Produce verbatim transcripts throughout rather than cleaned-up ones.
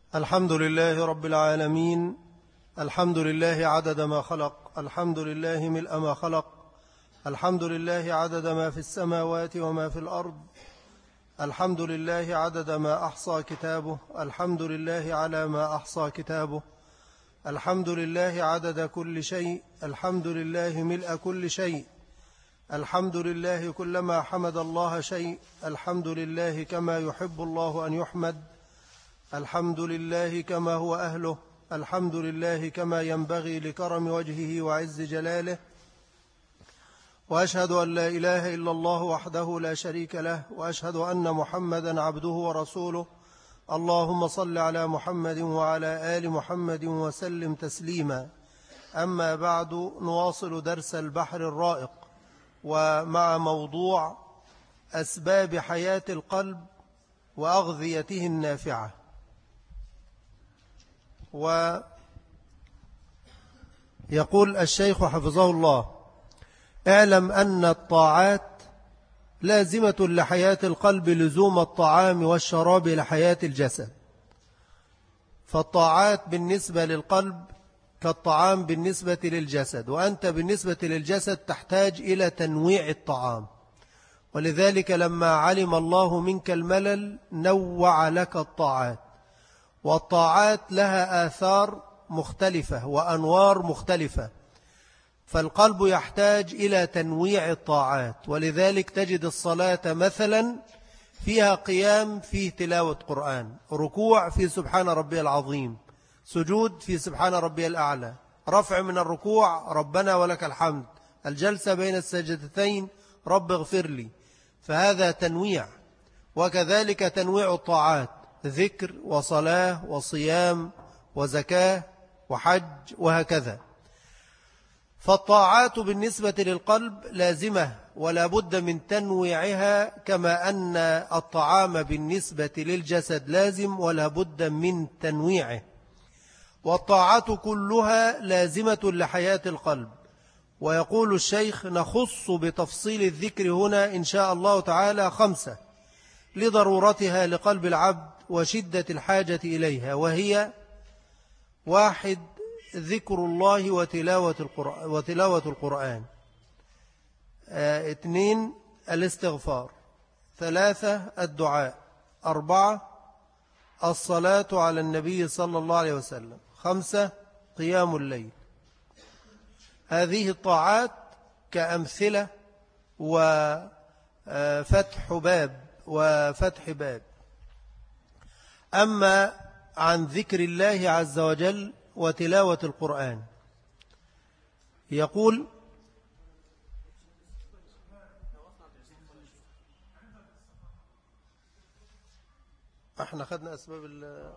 الحمد لله رب العالمين. الحمد لله عدد ما خلق، الحمد لله ملء ما خلق، الحمد لله عدد ما في السماوات وما في الأرض، الحمد لله عدد ما أحصى كتابه، الحمد لله على ما أحصى كتابه، الحمد لله عدد كل شيء، الحمد لله ملء كل شيء، الحمد لله كلما حمد الله شيء، الحمد لله كما يحب الله أن يحمد، الحمد لله كما هو أهله، الحمد لله كما ينبغي لكرم وجهه وعز جلاله. وأشهد أن لا إله إلا الله وحده لا شريك له، وأشهد أن محمدا عبده ورسوله. اللهم صل على محمد وعلى آل محمد وسلم تسليما. أما بعد، نواصل درس البحر الرائق، ومع موضوع أسباب حياة القلب وأغذيته النافعة. ويقول الشيخ حفظه الله: اعلم أن الطاعات لازمة لحياة القلب لزوم الطعام والشراب لحياة الجسد. فالطاعات بالنسبة للقلب كالطعام بالنسبة للجسد، وأنت بالنسبة للجسد تحتاج إلى تنويع الطعام. ولذلك لما علم الله منك الملل نوع لك الطاعات، والطاعات لها آثار مختلفة وأنوار مختلفة، فالقلب يحتاج إلى تنويع الطاعات. ولذلك تجد الصلاة مثلا فيها قيام فيه تلاوة قرآن، ركوع في سبحان ربي العظيم، سجود في سبحان ربي الأعلى، رفع من الركوع ربنا ولك الحمد، الجلسة بين السجدتين رب اغفر لي. فهذا تنويع. وكذلك تنويع الطاعات، ذكر وصلاة وصيام وزكاة وحج وهكذا. فالطاعات بالنسبة للقلب لازمة ولا بد من تنويعها، كما أن الطعام بالنسبة للجسد لازم ولا بد من تنويعه. والطاعات كلها لازمة لحياة القلب. ويقول الشيخ: نخص بتفصيل الذكر هنا إن شاء الله تعالى خمسة لضرورتها لقلب العبد وشدة الحاجة إليها، وهي: واحد، ذكر الله وتلاوة القرآن, وتلاوة القرآن. آه، اثنين، الاستغفار. ثلاثة، الدعاء. أربعة، الصلاة على النبي صلى الله عليه وسلم. خمسة، قيام الليل. هذه الطاعات كأمثلة وفتح باب وفتح باب. أما عن ذكر الله عز وجل وتلاوة القرآن، يقول: احنا خدنا أسباب ال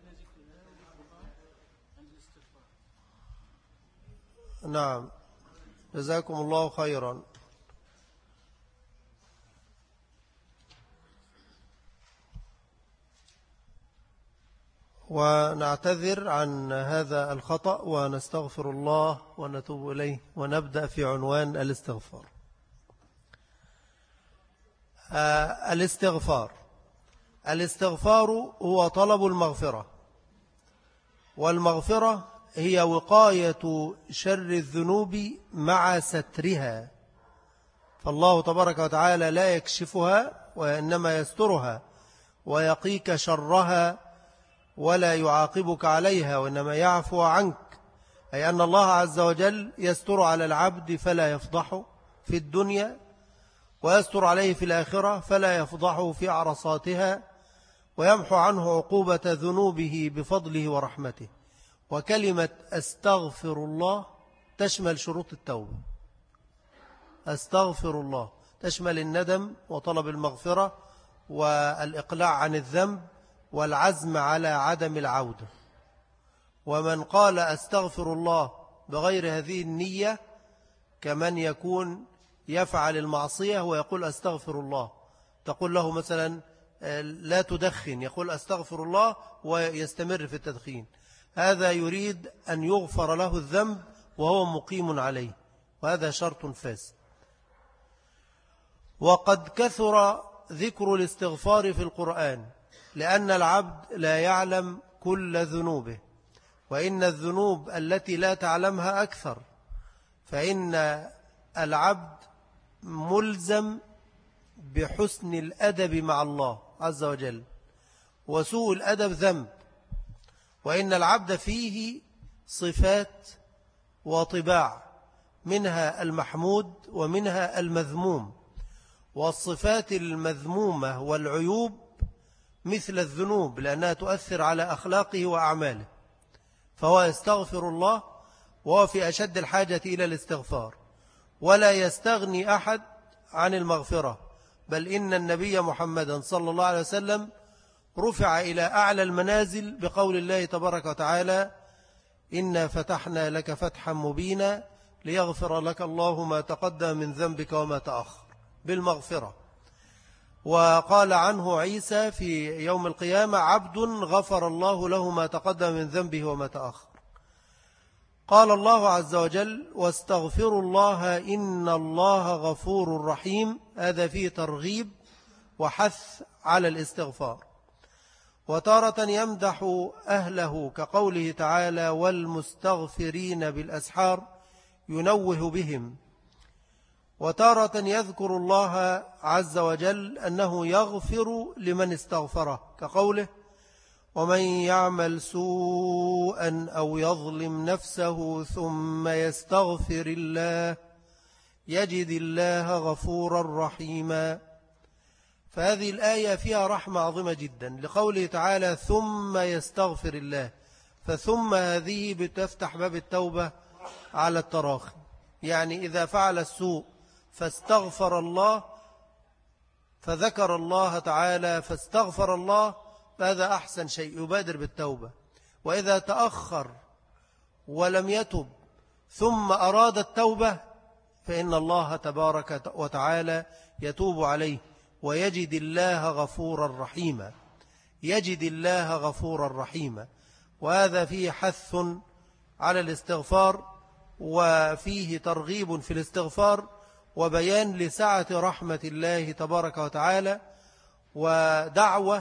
نعم، جزاكم الله خيرا. ونعتذر عن هذا الخطأ ونستغفر الله ونتوب إليه، ونبدأ في عنوان الاستغفار. آه الاستغفار الاستغفار هو طلب المغفرة، والمغفرة هي وقاية شر الذنوب مع سترها. فالله تبارك وتعالى لا يكشفها وإنما يسترها ويقيك شرها، ولا يعاقبك عليها وإنما يعفو عنك. أي أن الله عز وجل يستر على العبد فلا يفضحه في الدنيا، ويستر عليه في الآخرة فلا يفضحه في عرصاتها، ويمحو عنه عقوبة ذنوبه بفضله ورحمته. وكلمة أستغفر الله تشمل شروط التوبة. أستغفر الله تشمل الندم وطلب المغفرة والإقلاع عن الذنب والعزم على عدم العودة. ومن قال أستغفر الله بغير هذه النية كمن يكون يفعل المعصية ويقول أستغفر الله. تقول له مثلا لا تدخن، يقول أستغفر الله ويستمر في التدخين. هذا يريد أن يغفر له الذنب وهو مقيم عليه، وهذا شرط فاسد. وقد كثر ذكر الاستغفار في القرآن، لأن العبد لا يعلم كل ذنوبه، وإن الذنوب التي لا تعلمها أكثر، فإن العبد ملزم بحسن الأدب مع الله عز وجل، وسوء الأدب ذنب، وإن العبد فيه صفات وطباع، منها المحمود ومنها المذموم، والصفات المذمومة والعيوب مثل الذنوب لأنها تؤثر على أخلاقه وأعماله، فهو يستغفر الله وهو في أشد الحاجة إلى الاستغفار، ولا يستغني أحد عن المغفرة، بل إن النبي محمدا صلى الله عليه وسلم رفع إلى أعلى المنازل بقول الله تبارك وتعالى: إنا فتحنا لك فتحا مبينا ليغفر لك الله ما تقدم من ذنبك وما تأخر، بالمغفرة. وقال عنه عيسى في يوم القيامة: عبد غفر الله له ما تقدم من ذنبه وما تأخر. قال الله عز وجل: واستغفروا الله إن الله غفور رحيم. هذا فيه ترغيب وحث على الاستغفار. وتارة يمدح أهله كقوله تعالى: والمستغفرين بالأسحار، ينوه بهم. وتارة يذكر الله عز وجل أنه يغفر لمن استغفره كقوله: ومن يعمل سوءا أو يظلم نفسه ثم يستغفر الله يجد الله غفورا رحيما. فهذه الآية فيها رحمة عظيمة جدا لقوله تعالى: ثم يستغفر الله، فثم هذه بتفتح باب التوبة على التراخي، يعني إذا فعل السوء فاستغفر الله، فذكر الله تعالى فاستغفر الله، فهذا أحسن شيء، يبادر بالتوبة. وإذا تأخر ولم يتب ثم أراد التوبة فإن الله تبارك وتعالى يتوب عليه ويجد الله غفورا رحيما، يجد الله غفورا رحيما. وهذا فيه حث على الاستغفار، وفيه ترغيب في الاستغفار، وبيان لسعة رحمة الله تبارك وتعالى، ودعوة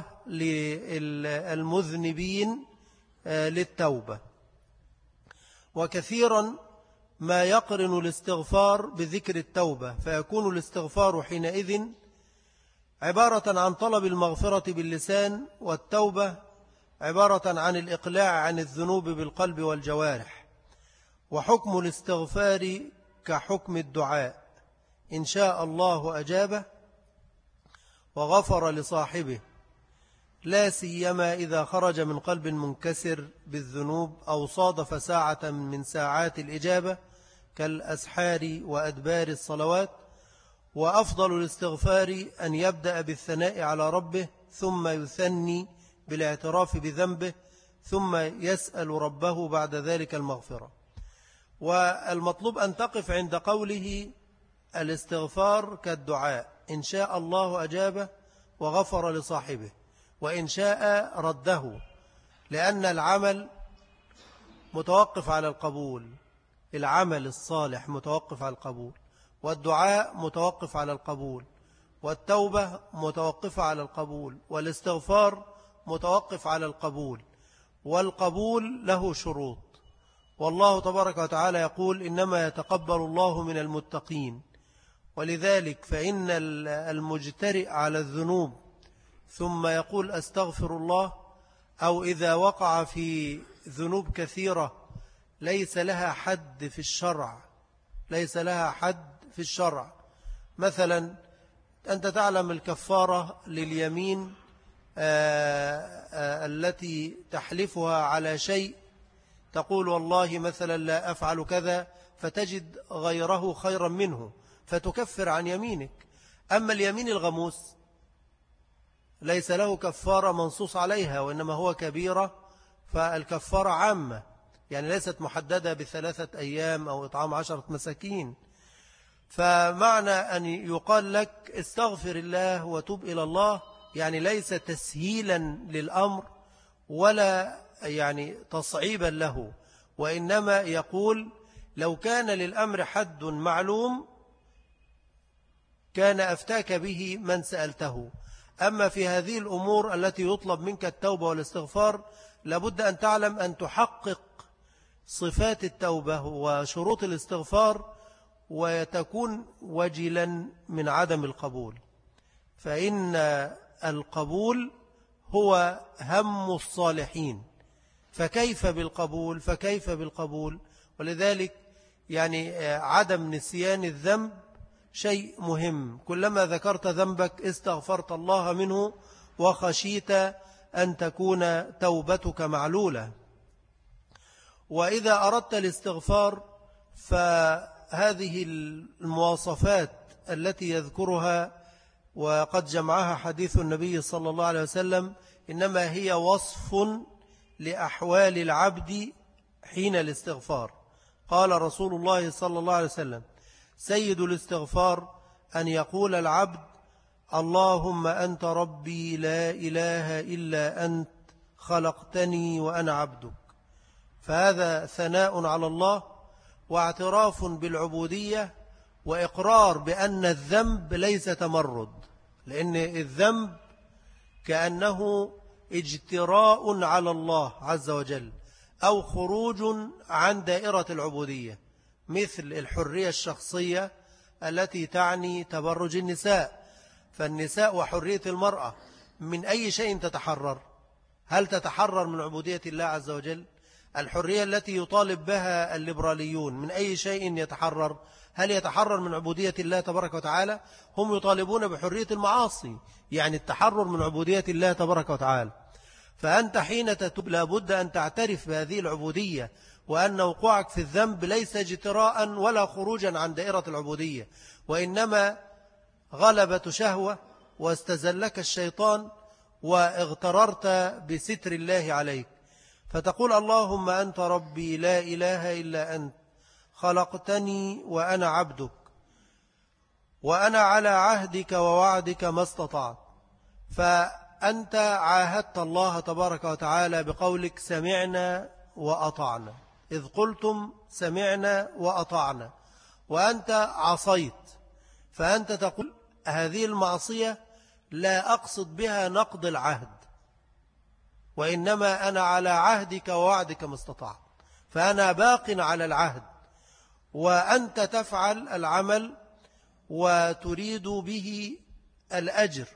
للمذنبين للتوبة. وكثيرا ما يقرن الاستغفار بذكر التوبة، فيكون الاستغفار حينئذ عبارة عن طلب المغفرة باللسان، والتوبة عبارة عن الإقلاع عن الذنوب بالقلب والجوارح. وحكم الاستغفار كحكم الدعاء: إن شاء الله أجابه وغفر لصاحبه، لا سيما إذا خرج من قلب منكسر بالذنوب أو صادف ساعة من ساعات الإجابة كالأسحار وأدبار الصلوات. وأفضل الاستغفار أن يبدأ بالثناء على ربه، ثم يثني بالاعتراف بذنبه، ثم يسأل ربه بعد ذلك المغفرة. والمطلوب أن تقف عند قوله: الاستغفار كالدعاء، إن شاء الله أجابه وغفر لصاحبه، وإن شاء رده، لأن العمل متوقف على القبول، العمل الصالح متوقف على القبول، والدعاء متوقف على القبول، والتوبة متوقفة على القبول، والاستغفار متوقف على القبول، والقبول له شروط. والله تبارك وتعالى يقول: إنما يتقبل الله من المتقين. ولذلك فإن المجترئ على الذنوب ثم يقول أستغفر الله، أو إذا وقع في ذنوب كثيرة ليس لها حد في الشرع، ليس لها حد في الشرع، مثلا أنت تعلم الكفارة لليمين آآ آآ التي تحلفها على شيء، تقول والله مثلا لا أفعل كذا، فتجد غيره خيرا منه فتكفر عن يمينك. أما اليمين الغموس ليس له كفارة منصوص عليها، وإنما هو كبيرة، فالكفارة عامة، يعني ليست محددة بثلاثة أيام أو إطعام عشرة مساكين. فمعنى أن يقال لك استغفر الله وتوب إلى الله، يعني ليس تسهيلا للأمر ولا يعني تصعيبا له، وإنما يقول لو كان للأمر حد معلوم كان أفتاك به من سألته. أما في هذه الأمور التي يطلب منك التوبة والاستغفار لابد أن تعلم أن تحقق صفات التوبة وشروط الاستغفار وتكون وجلا من عدم القبول، فإن القبول هو هم الصالحين، فكيف بالقبول فكيف بالقبول ولذلك يعني عدم نسيان الذنب شيء مهم. كلما ذكرت ذنبك استغفرت الله منه وخشيت أن تكون توبتك معلولة. وإذا أردت الاستغفار فهذه المواصفات التي يذكرها وقد جمعها حديث النبي صلى الله عليه وسلم إنما هي وصف لأحوال العبد حين الاستغفار. قال رسول الله صلى الله عليه وسلم: سيد الاستغفار أن يقول العبد: اللهم أنت ربي لا إله إلا أنت خلقتني وأنا عبدك. فهذا ثناء على الله واعتراف بالعبودية وإقرار بأن الذنب ليس تمرد، لأن الذنب كأنه اجتراء على الله عز وجل أو خروج عن دائرة العبودية، مثل الحرية الشخصية التي تعني تبرج النساء. فالنساء وحرية المرأة من أي شيء تتحرر؟ هل تتحرر من عبودية الله عز وجل؟ الحرية التي يطالب بها الليبراليون من أي شيء يتحرر؟ هل يتحرر من عبودية الله تبارك وتعالى؟ هم يطالبون بحرية المعاصي، يعني التحرر من عبودية الله تبارك وتعالى. فأنت حين تتوب لابد أن تعترف بهذه العبودية، وأن وقوعك في الذنب ليس اجتراء ولا خروجا عن دائرة العبودية، وإنما غلبة شهوة واستزلك الشيطان واغتررت بستر الله عليك، فتقول: اللهم أنت ربي لا إله إلا أنت خلقتني وأنا عبدك وأنا على عهدك ووعدك ما استطعت. فأنت عاهدت الله تبارك وتعالى بقولك: سمعنا وأطعنا، إذ قلتم سمعنا وأطعنا، وأنت عصيت، فأنت تقول: هذه المعصية لا أقصد بها نقض العهد، وإنما أنا على عهدك ووعدك ما استطعت، فأنا باق على العهد، وأنت تفعل العمل وتريد به الأجر،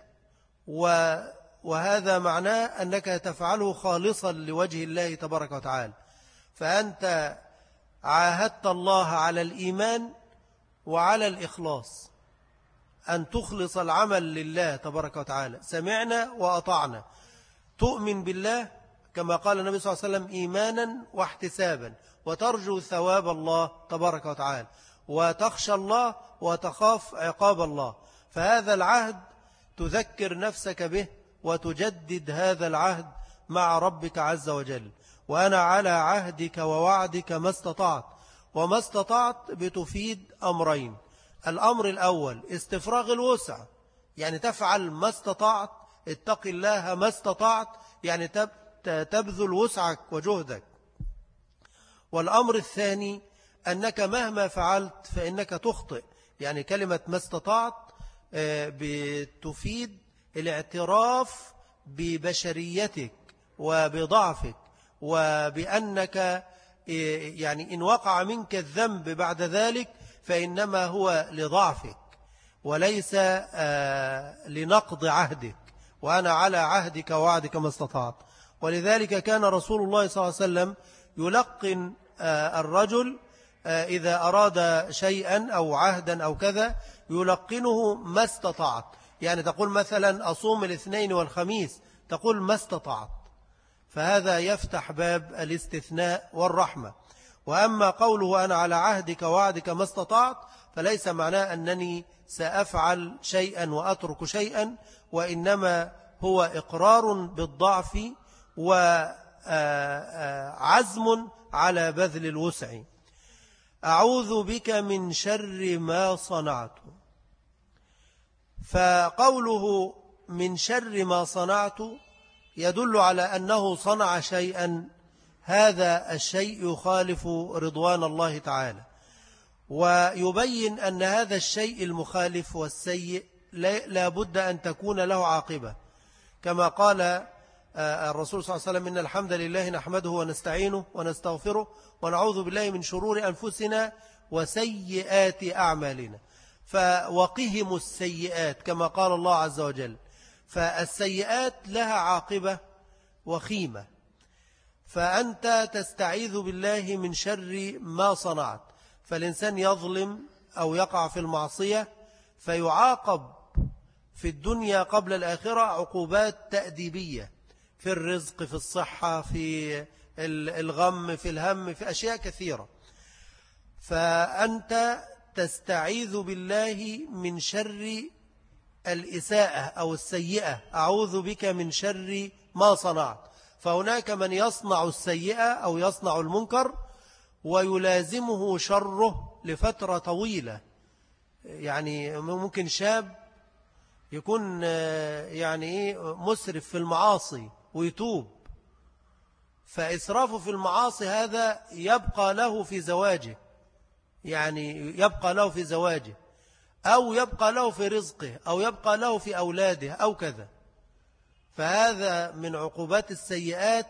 وهذا معناه أنك تفعله خالصا لوجه الله تبارك وتعالى. فأنت عاهدت الله على الإيمان وعلى الإخلاص، أن تخلص العمل لله تبارك وتعالى. سمعنا وأطعنا، تؤمن بالله كما قال النبي صلى الله عليه وسلم: إيمانا واحتسابا، وترجو ثواب الله تبارك وتعالى، وتخشى الله وتخاف عقاب الله. فهذا العهد تذكر نفسك به وتجدد هذا العهد مع ربك عز وجل. وأنا على عهدك ووعدك ما استطعت. وما استطعت بتفيد أمرين: الأمر الأول استفراغ الوسع، يعني تفعل ما استطعت، اتق الله ما استطعت، يعني تبذل وسعك وجهدك. والأمر الثاني أنك مهما فعلت فإنك تخطئ، يعني كلمة ما استطعت بتفيد الاعتراف ببشريتك وبضعفك، وبأنك يعني إن وقع منك الذنب بعد ذلك فإنما هو لضعفك وليس لنقض عهدك. وأنا على عهدك ووعدك ما استطعت. ولذلك كان رسول الله صلى الله عليه وسلم يلقن الرجل إذا أراد شيئا أو عهدا أو كذا يلقنه ما استطعت، يعني تقول مثلا أصوم الاثنين والخميس، تقول ما استطعت، فهذا يفتح باب الاستثناء والرحمة. وأما قوله أنا على عهدك ووعدك ما استطعت فليس معناه أنني سأفعل شيئا وأترك شيئا، وإنما هو إقرار بالضعف وعزم على بذل الوسع. أعوذ بك من شر ما صنعت. فقوله من شر ما صنعت يدل على أنه صنع شيئا، هذا الشيء يخالف رضوان الله تعالى، ويبين أن هذا الشيء المخالف والسيء لا بد أن تكون له عاقبة، كما قال الرسول صلى الله عليه وسلم إن الحمد لله نحمده ونستعينه ونستغفره ونعوذ بالله من شرور أنفسنا وسيئات أعمالنا، فوقهم السيئات كما قال الله عز وجل. فالسيئات لها عاقبة وخيمة، فأنت تستعيذ بالله من شر ما صنعت. فالإنسان يظلم أو يقع في المعصية فيعاقب في الدنيا قبل الآخرة عقوبات تأديبية في الرزق، في الصحة، في الغم، في الهم، في أشياء كثيرة. فأنت تستعيذ بالله من شر الإساءة أو السيئة، أعوذ بك من شر ما صنعت. فهناك من يصنع السيئة أو يصنع المنكر ويلازمه شره لفترة طويلة. يعني ممكن شاب يكون يعني مسرف في المعاصي ويتوب، فإسرافه في المعاصي هذا يبقى له في زواجه، يعني يبقى له في زواجه أو يبقى له في رزقه أو يبقى له في أولاده أو كذا. فهذا من عقوبات السيئات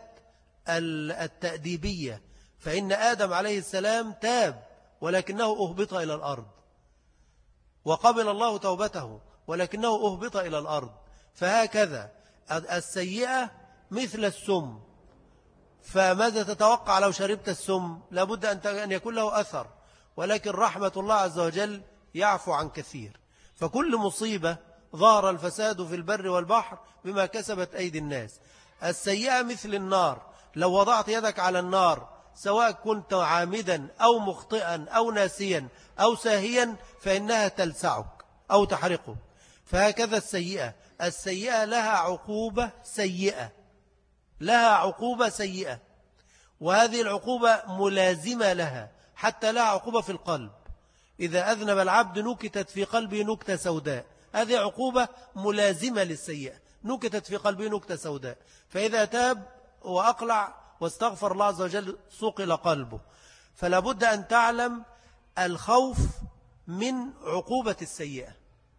التأديبية. فإن آدم عليه السلام تاب ولكنه أهبط إلى الأرض، وقبل الله توبته ولكنه أهبط إلى الأرض. فهكذا السيئة مثل السم، فماذا تتوقع لو شربت السم؟ لابد أن يكون له أثر، ولكن رحمة الله عز وجل يعفو عن كثير. فكل مصيبة ظهر الفساد في البر والبحر بما كسبت أيدي الناس. السيئة مثل النار، لو وضعت يدك على النار سواء كنت عامدا أو مخطئا أو ناسيا أو ساهيا فإنها تلسعك أو تحرقك. فهكذا السيئة، السيئة لها عقوبة سيئة، لها عقوبة سيئة، وهذه العقوبة ملازمة لها، حتى لها عقوبة في القلب. إذا أذنب العبد نكتت في قلبه نكتة سوداء، هذه عقوبة ملازمة للسيئة، نكتت في قلبه نكتة سوداء. فإذا تاب وأقلع واستغفر الله عز وجل صقل قلبه. فلا بد أن تعلم الخوف من عقوبة السيئة.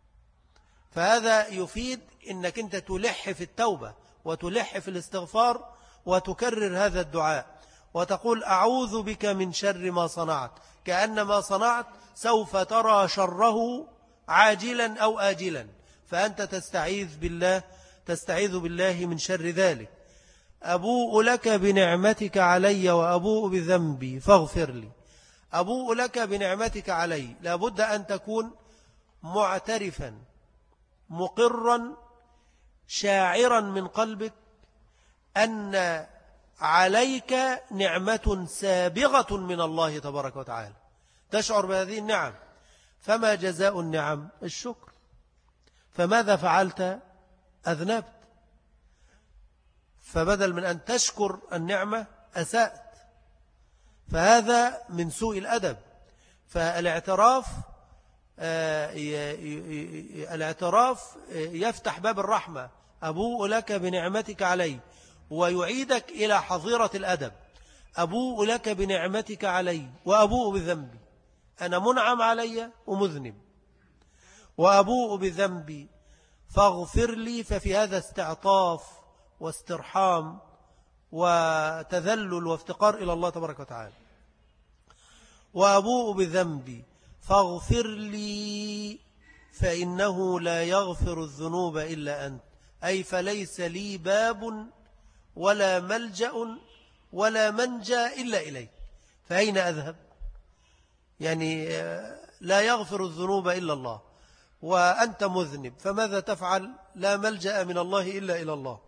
فهذا يفيد أنك أنت تلح في التوبة وتلح في الاستغفار وتكرر هذا الدعاء وتقول أعوذ بك من شر ما صنعت، كأن ما صنعت سوف ترى شره عاجلا أو آجلا، فأنت تستعيذ بالله تستعيذ بالله من شر ذلك. أبوء لك بنعمتك علي وأبوء بذنبي فاغفر لي. أبوء لك بنعمتك علي، لابد أن تكون معترفا مقرا شاعرا من قلبك أن عليك نعمة سابغة من الله تبارك وتعالى، تشعر بهذه النعم. فما جزاء النعم؟ الشكر. فماذا فعلت؟ أذنبت، فبدل من أن تشكر النعمة أسأت. فهذا من سوء الأدب. فالاعتراف الاعتراف يفتح باب الرحمة. أبوء لك بنعمتك علي، ويعيدك إلى حظيرة الأدب. أبوء لك بنعمتك علي وأبوء بذنبي، أنا منعم علي ومذنب، وأبوء بذنبي فاغفر لي. ففي هذا استعطاف واسترحام وتذلل وافتقار إلى الله تبارك وتعالى. وأبوء بذنبي فاغفر لي فإنه لا يغفر الذنوب إلا أنت، أي فليس لي باب ولا ملجأ ولا منجا إلا إليك، فأين أذهب؟ يعني لا يغفر الذنوب إلا الله وأنت مذنب، فماذا تفعل؟ لا ملجأ من الله إلا إلى الله.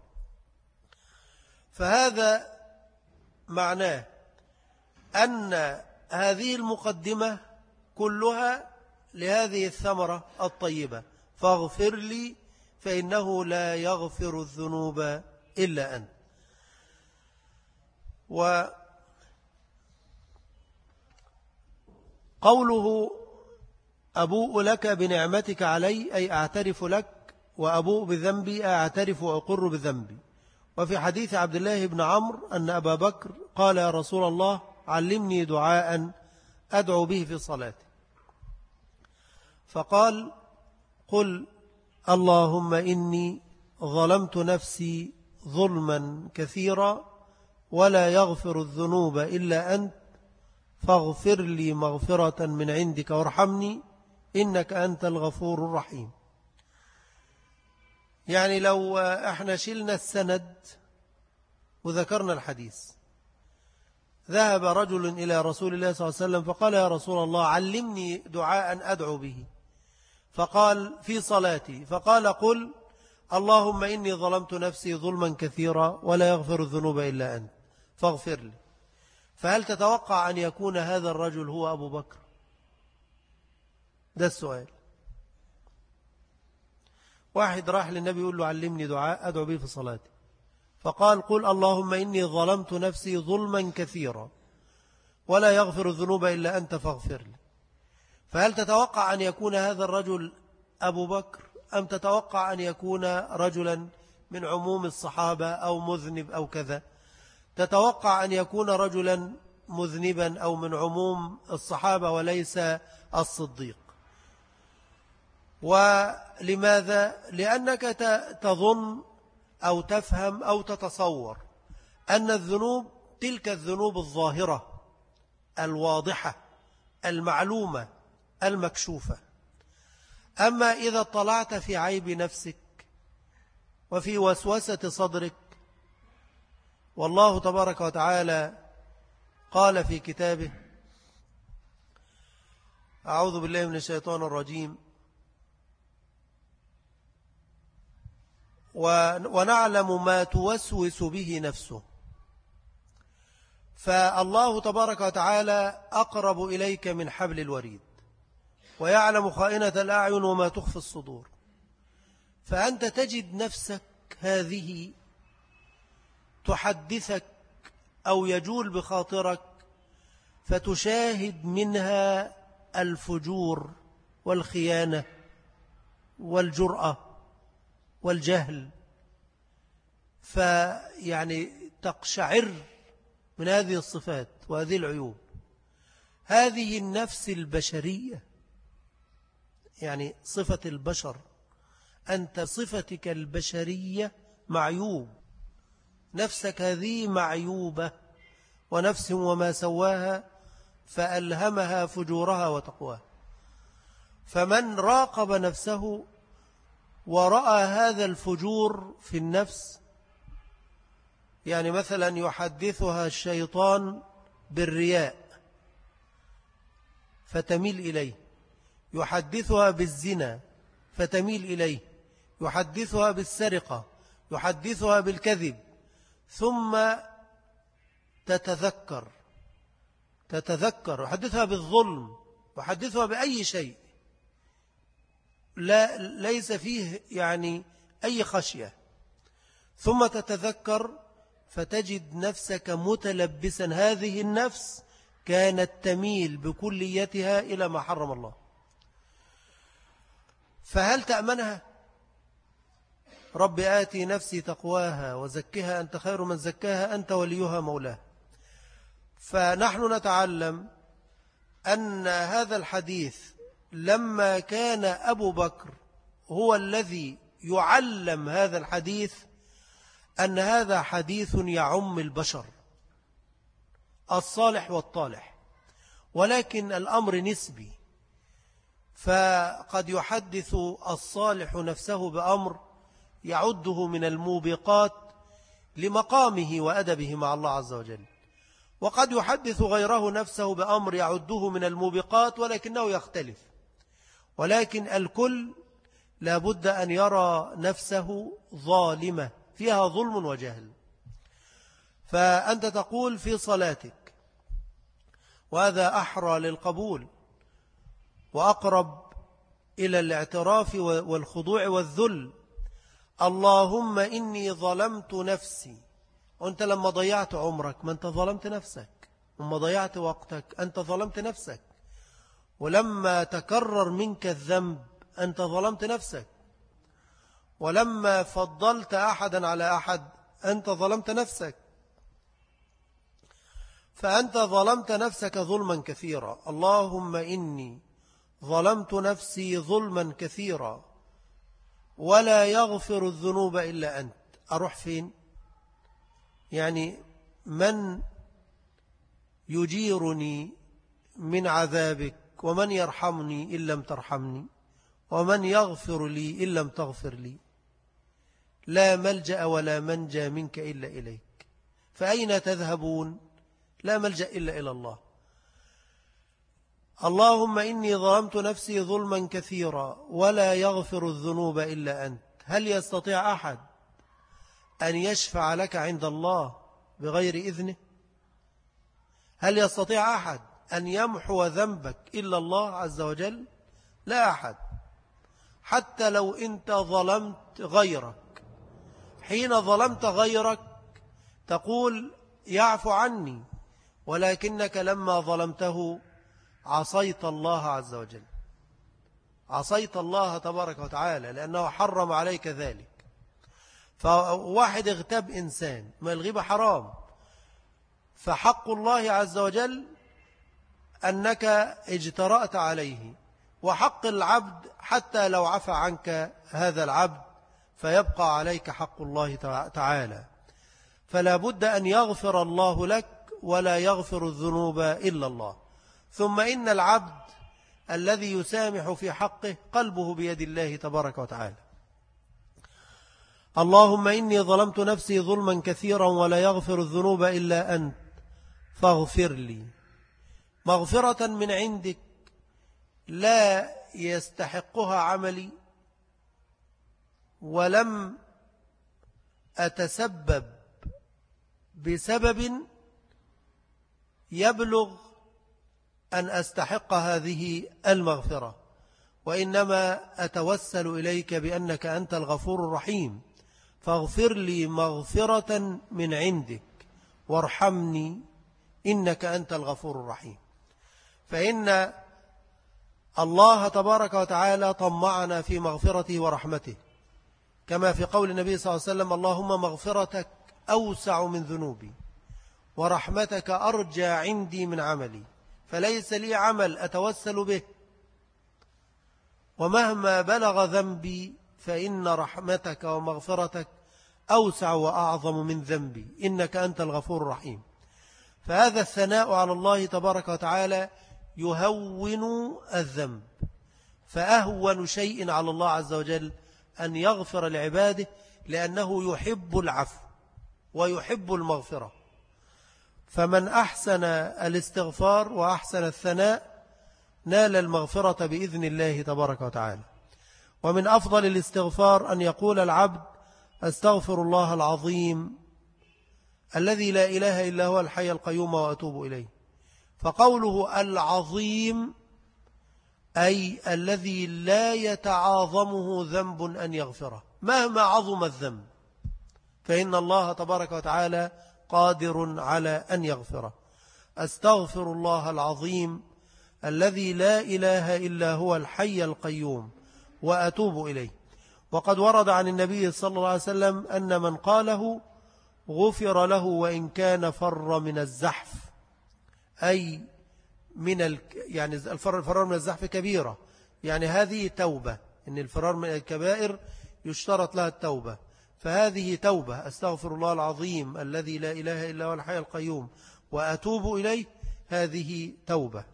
فهذا معناه أن هذه المقدمة كلها لهذه الثمرة الطيبة، فاغفر لي فإنه لا يغفر الذنوب إلا أنت. وقوله أبوء لك بنعمتك علي أي أعترف لك، وأبوء بذنبي أعترف وأقر بذنبي. وفي حديث عبد الله بن عمرو أن أبا بكر قال يا رسول الله علمني دعاء أدعو به في صلاتي، فقال قل اللهم إني ظلمت نفسي ظلما كثيرا ولا يغفر الذنوب إلا أنت فاغفر لي مغفرة من عندك وارحمني إنك أنت الغفور الرحيم. يعني لو احنا شلنا السند وذكرنا الحديث، ذهب رجل إلى رسول الله صلى الله عليه وسلم فقال يا رسول الله علمني دعاء أدعو به، فقال في صلاتي، فقال قل اللهم إني ظلمت نفسي ظلما كثيرا ولا يغفر الذنوب إلا أنت فاغفر لي. فهل تتوقع أن يكون هذا الرجل هو أبو بكر؟ ده السؤال. واحد راح للنبي يقول له علمني دعاء أدعو به في صلاتي، فقال قل اللهم إني ظلمت نفسي ظلما كثيرا ولا يغفر الذنوب إلا أنت فاغفر لي. فهل تتوقع أن يكون هذا الرجل أبو بكر أم تتوقع أن يكون رجلا من عموم الصحابة أو مذنب أو كذا؟ تتوقع أن يكون رجلا مذنبا أو من عموم الصحابة وليس الصديق. ولماذا؟ لأنك تظن أو تفهم أو تتصور أن الذنوب تلك الذنوب الظاهرة الواضحة المعلومة المكشوفة. أما إذا اطلعت في عيب نفسك وفي وسوسة صدرك، والله تبارك وتعالى قال في كتابه أعوذ بالله من الشيطان الرجيم ونعلم ما توسوس به نفسه، فالله تبارك وتعالى أقرب إليك من حبل الوريد ويعلم خائنة الأعين وما تخفي الصدور. فأنت تجد نفسك هذه تحدثك أو يجول بخاطرك فتشاهد منها الفجور والخيانة والجرأة والجهل، فيعني تقشعر من هذه الصفات وهذه العيوب. هذه النفس البشرية، يعني صفة البشر، أنت صفتك البشرية معيوب، نفسك هذه معيوبة، ونفس وما سواها فألهمها فجورها وتقواها. فمن راقب نفسه ورأى هذا الفجور في النفس، يعني مثلا يحدثها الشيطان بالرياء فتميل إليه، يحدثها بالزنا فتميل إليه، يحدثها بالسرقة، يحدثها بالكذب، ثم تتذكر تتذكر يحدثها بالظلم، يحدثها بأي شيء لا ليس فيه يعني أي خشية، ثم تتذكر فتجد نفسك متلبسا. هذه النفس كانت تميل بكليتها إلى ما حرم الله، فهل تأمنها؟ رب آتي نفسي تقواها وزكها أنت خير من زكاها أنت وليها مولاها. فنحن نتعلم أن هذا الحديث لما كان أبو بكر هو الذي يعلم هذا الحديث، أن هذا حديث يعم البشر الصالح والطالح، ولكن الأمر نسبي، فقد يحدث الصالح نفسه بأمر يعده من الموبقات لمقامه وأدبه مع الله عز وجل، وقد يحدث غيره نفسه بأمر يعده من الموبقات ولكنه يختلف. ولكن الكل لابد أن يرى نفسه ظالمة فيها ظلم وجهل. فأنت تقول في صلاتك، وهذا أحرى للقبول وأقرب إلى الاعتراف والخضوع والذل، اللهم إني ظلمت نفسي. وأنت لما ضيعت عمرك ما أنت ظلمت نفسك، لما ضيعت وقتك أنت ظلمت نفسك، ولما تكرر منك الذنب أنت ظلمت نفسك، ولما فضلت أحدا على أحد أنت ظلمت نفسك. فأنت ظلمت نفسك ظلما كثيرا. اللهم إني ظلمت نفسي ظلما كثيرا ولا يغفر الذنوب إلا أنت. أروح فين؟ يعني من يجيرني من عذابك، ومن يرحمني إن لم ترحمني، ومن يغفر لي إن لم تغفر لي، لا ملجأ ولا منجى منك إلا إليك، فأين تذهبون؟ لا ملجأ إلا إلى الله. اللهم إني ظلمت نفسي ظلما كثيرا ولا يغفر الذنوب إلا أنت. هل يستطيع أحد أن يشفع لك عند الله بغير إذنه؟ هل يستطيع أحد أن يمحو ذنبك إلا الله عز وجل؟ لا أحد. حتى لو أنت ظلمت غيرك، حين ظلمت غيرك تقول يعفو عني، ولكنك لما ظلمته عصيت الله عز وجل، عصيت الله تبارك وتعالى، لأنه حرم عليك ذلك. فواحد اغتاب إنسان، ما الغيبة حرام، فحق الله عز وجل أنك اجترأت عليه، وحق العبد حتى لو عفى عنك هذا العبد فيبقى عليك حق الله تعالى. فلا بد أن يغفر الله لك، ولا يغفر الذنوب إلا الله. ثم إن العبد الذي يسامح في حقه قلبه بيد الله تبارك وتعالى. اللهم إني ظلمت نفسي ظلما كثيرا ولا يغفر الذنوب إلا أنت فاغفر لي مغفرة من عندك لا يستحقها عملي، ولم أتسبب بسبب يبلغ أن أستحق هذه المغفرة، وإنما أتوسل إليك بأنك أنت الغفور الرحيم، فاغفر لي مغفرة من عندك وارحمني إنك أنت الغفور الرحيم. فإن الله تبارك وتعالى طمعنا في مغفرته ورحمته، كما في قول النبي صلى الله عليه وسلم: اللهم مغفرتك أوسع من ذنوبي ورحمتك أرجى عندي من عملي، فليس لي عمل أتوسل به، ومهما بلغ ذنبي فإن رحمتك ومغفرتك أوسع وأعظم من ذنبي إنك أنت الغفور الرحيم. فهذا الثناء على الله تبارك وتعالى يهون الذنب، فأهون شيء على الله عز وجل أن يغفر لعباده، لأنه يحب العفو ويحب المغفرة. فمن أحسن الاستغفار وأحسن الثناء نال المغفرة بإذن الله تبارك وتعالى. ومن أفضل الاستغفار أن يقول العبد: أستغفر الله العظيم الذي لا إله إلا هو الحي القيوم وأتوب إليه. فقوله العظيم أي الذي لا يتعاظمه ذنب أن يغفره، مهما عظم الذنب فإن الله تبارك وتعالى قادر على أن يغفره. أستغفر الله العظيم الذي لا إله إلا هو الحي القيوم وأتوب إليه. وقد ورد عن النبي صلى الله عليه وسلم أن من قاله غفر له وإن كان فر من الزحف، أي من ال... يعني الفرار الفرار من الزحف كبيرة، يعني هذه توبة، إن الفرار من الكبائر يشترط لها التوبة، فهذه توبة. أستغفر الله العظيم الذي لا إله إلا هو الحي القيوم وأتوب إليه، هذه توبة.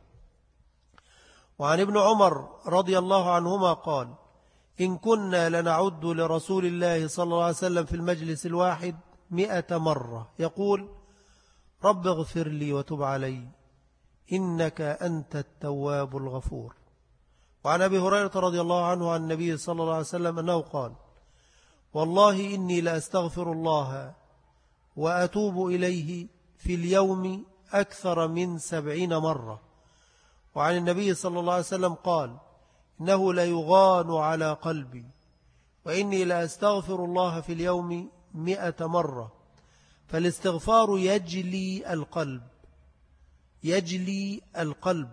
وعن ابن عمر رضي الله عنهما قال: إن كنا لنعد لرسول الله صلى الله عليه وسلم في المجلس الواحد مئة مرة يقول: رب اغفر لي وتب علي إنك أنت التواب الغفور. وعن أبي هريرة رضي الله عنه عن النبي صلى الله عليه وسلم أنه قال: والله إني لأستغفر الله وأتوب إليه في اليوم أكثر من سبعين مرة. وعن النبي صلى الله عليه وسلم قال: إنه ليغان على قلبي، وإني لأستغفر الله في اليوم مئة مرة. فالاستغفار يجلي القلب، يجلي القلب،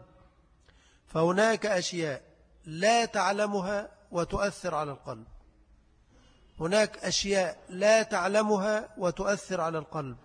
فهناك أشياء لا تعلمها وتؤثر على القلب، هناك أشياء لا تعلمها وتؤثر على القلب.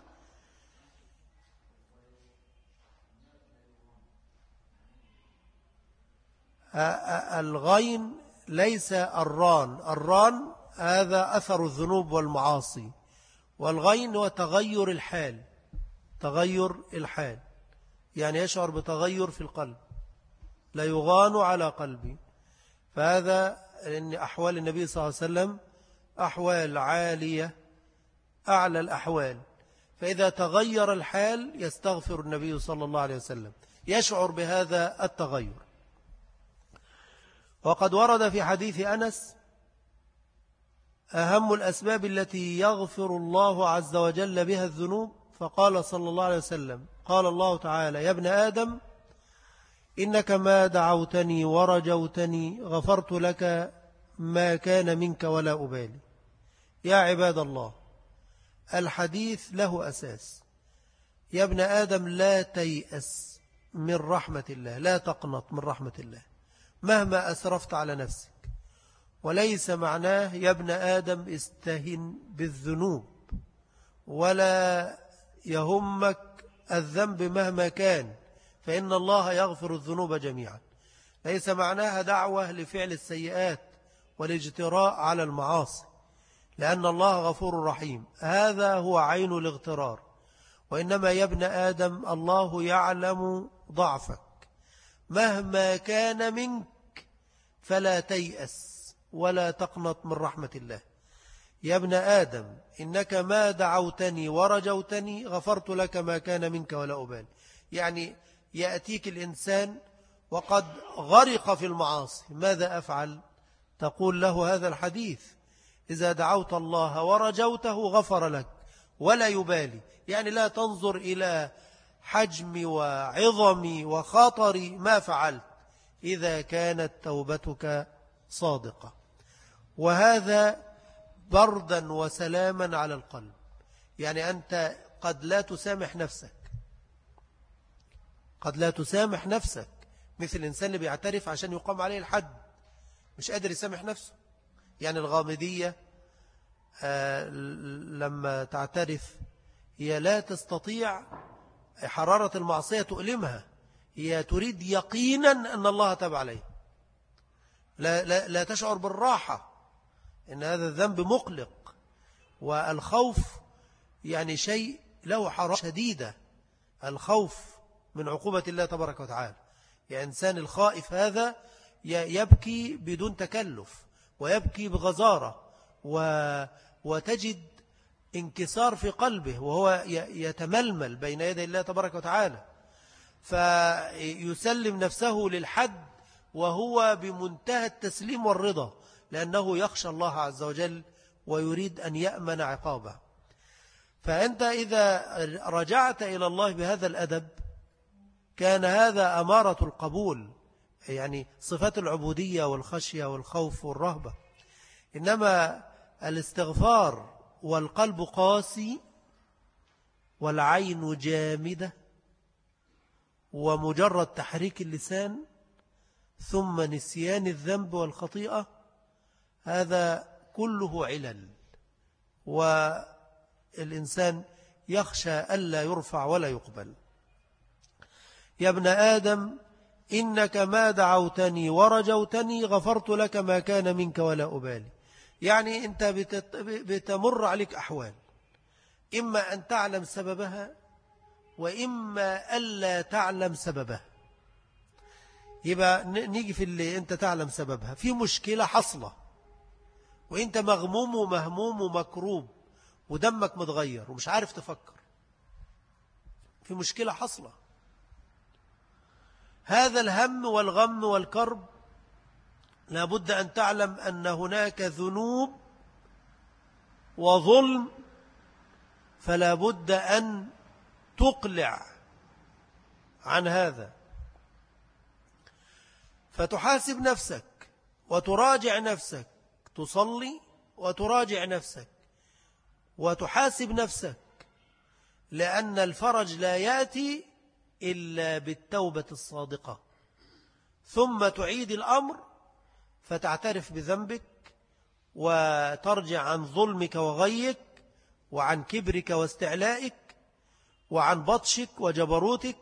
الغين ليس الران، الران هذا أثر الذنوب والمعاصي، والغين هو تغير الحال، تغير الحال يعني يشعر بتغير في القلب، لا يغان على قلبي. فهذا لأن أحوال النبي صلى الله عليه وسلم أحوال عالية أعلى الأحوال، فإذا تغير الحال يستغفر النبي صلى الله عليه وسلم، يشعر بهذا التغير. وقد ورد في حديث أنس أهم الأسباب التي يغفر الله عز وجل بها الذنوب، فقال صلى الله عليه وسلم: قال الله تعالى: يا ابن آدم إنك ما دعوتني ورجوتني غفرت لك ما كان منك ولا أبالي. يا عباد الله، الحديث له أساس. يا ابن آدم لا تيأس من رحمة الله، لا تقنط من رحمة الله مهما أسرفت على نفسك. وليس معناه يا ابن آدم استهن بالذنوب ولا يهمك الذنب مهما كان، فإن الله يغفر الذنوب جميعا. ليس معناها دعوة لفعل السيئات والاجتراء على المعاصي، لأن الله غفور رحيم، هذا هو عين الاغترار. وإنما يا ابن آدم الله يعلم ضعفك مهما كان منك، فلا تيأس ولا تقنط من رحمة الله. يا ابن آدم إنك ما دعوتني ورجوتني غفرت لك ما كان منك ولا أبالي. يعني يأتيك الإنسان وقد غرق في المعاصي، ماذا أفعل؟ تقول له هذا الحديث: إذا دعوت الله ورجوته غفر لك ولا يبالي. يعني لا تنظر إلى حجم وعظم وخطر ما فعلت إذا كانت توبتك صادقة. وهذا بردا وسلاما على القلب. يعني أنت قد لا تسامح نفسك، قد لا تسامح نفسك، مثل الإنسان اللي بيعترف عشان يقام عليه الحد مش قادر يسامح نفسه. يعني الغامدية آه لما تعترف هي لا تستطيع، حرارة المعصية تؤلمها، هي تريد يقينا أن الله تاب عليه، لا, لا, لا تشعر بالراحة، إن هذا الذنب مقلق. والخوف يعني شيء له حرارة شديدة، الخوف من عقوبة الله تبارك وتعالى. يعني إنسان الخائف هذا يبكي بدون تكلف ويبكي بغزارة، وتجد انكسار في قلبه وهو يتململ بين يدي الله تبارك وتعالى، فيسلم نفسه للحد وهو بمنتهى التسليم والرضا، لأنه يخشى الله عز وجل ويريد أن يأمن عقابه. فأنت إذا رجعت إلى الله بهذا الأدب كان هذا أمارة القبول، يعني صفات العبودية والخشية والخوف والرهبة. إنما الاستغفار والقلب قاسي والعين جامدة ومجرد تحريك اللسان ثم نسيان الذنب والخطيئة، هذا كله علل، والإنسان يخشى ألا يرفع ولا يقبل. يا ابن آدم إنك ما دعوتني ورجوتني غفرت لك ما كان منك ولا أبالي. يعني أنت بتمر عليك أحوال، إما أن تعلم سببها وإما ألا تعلم سببها. يبقى نيجي في اللي أنت تعلم سببها، في مشكلة حصلة وإنت مغموم ومهموم ومكروب ودمك متغير ومش عارف تفكر، في مشكلة حصلة. هذا الهم والغم والكرب لابد أن تعلم أن هناك ذنوب وظلم، فلا بد أن تقلع عن هذا، فتحاسب نفسك وتراجع نفسك، تصلي وتراجع نفسك وتحاسب نفسك، لأن الفرج لا يأتي إلا بالتوبة الصادقة. ثم تعيد الأمر فتعترف بذنبك وترجع عن ظلمك وغيك وعن كبرك واستعلائك وعن بطشك وجبروتك،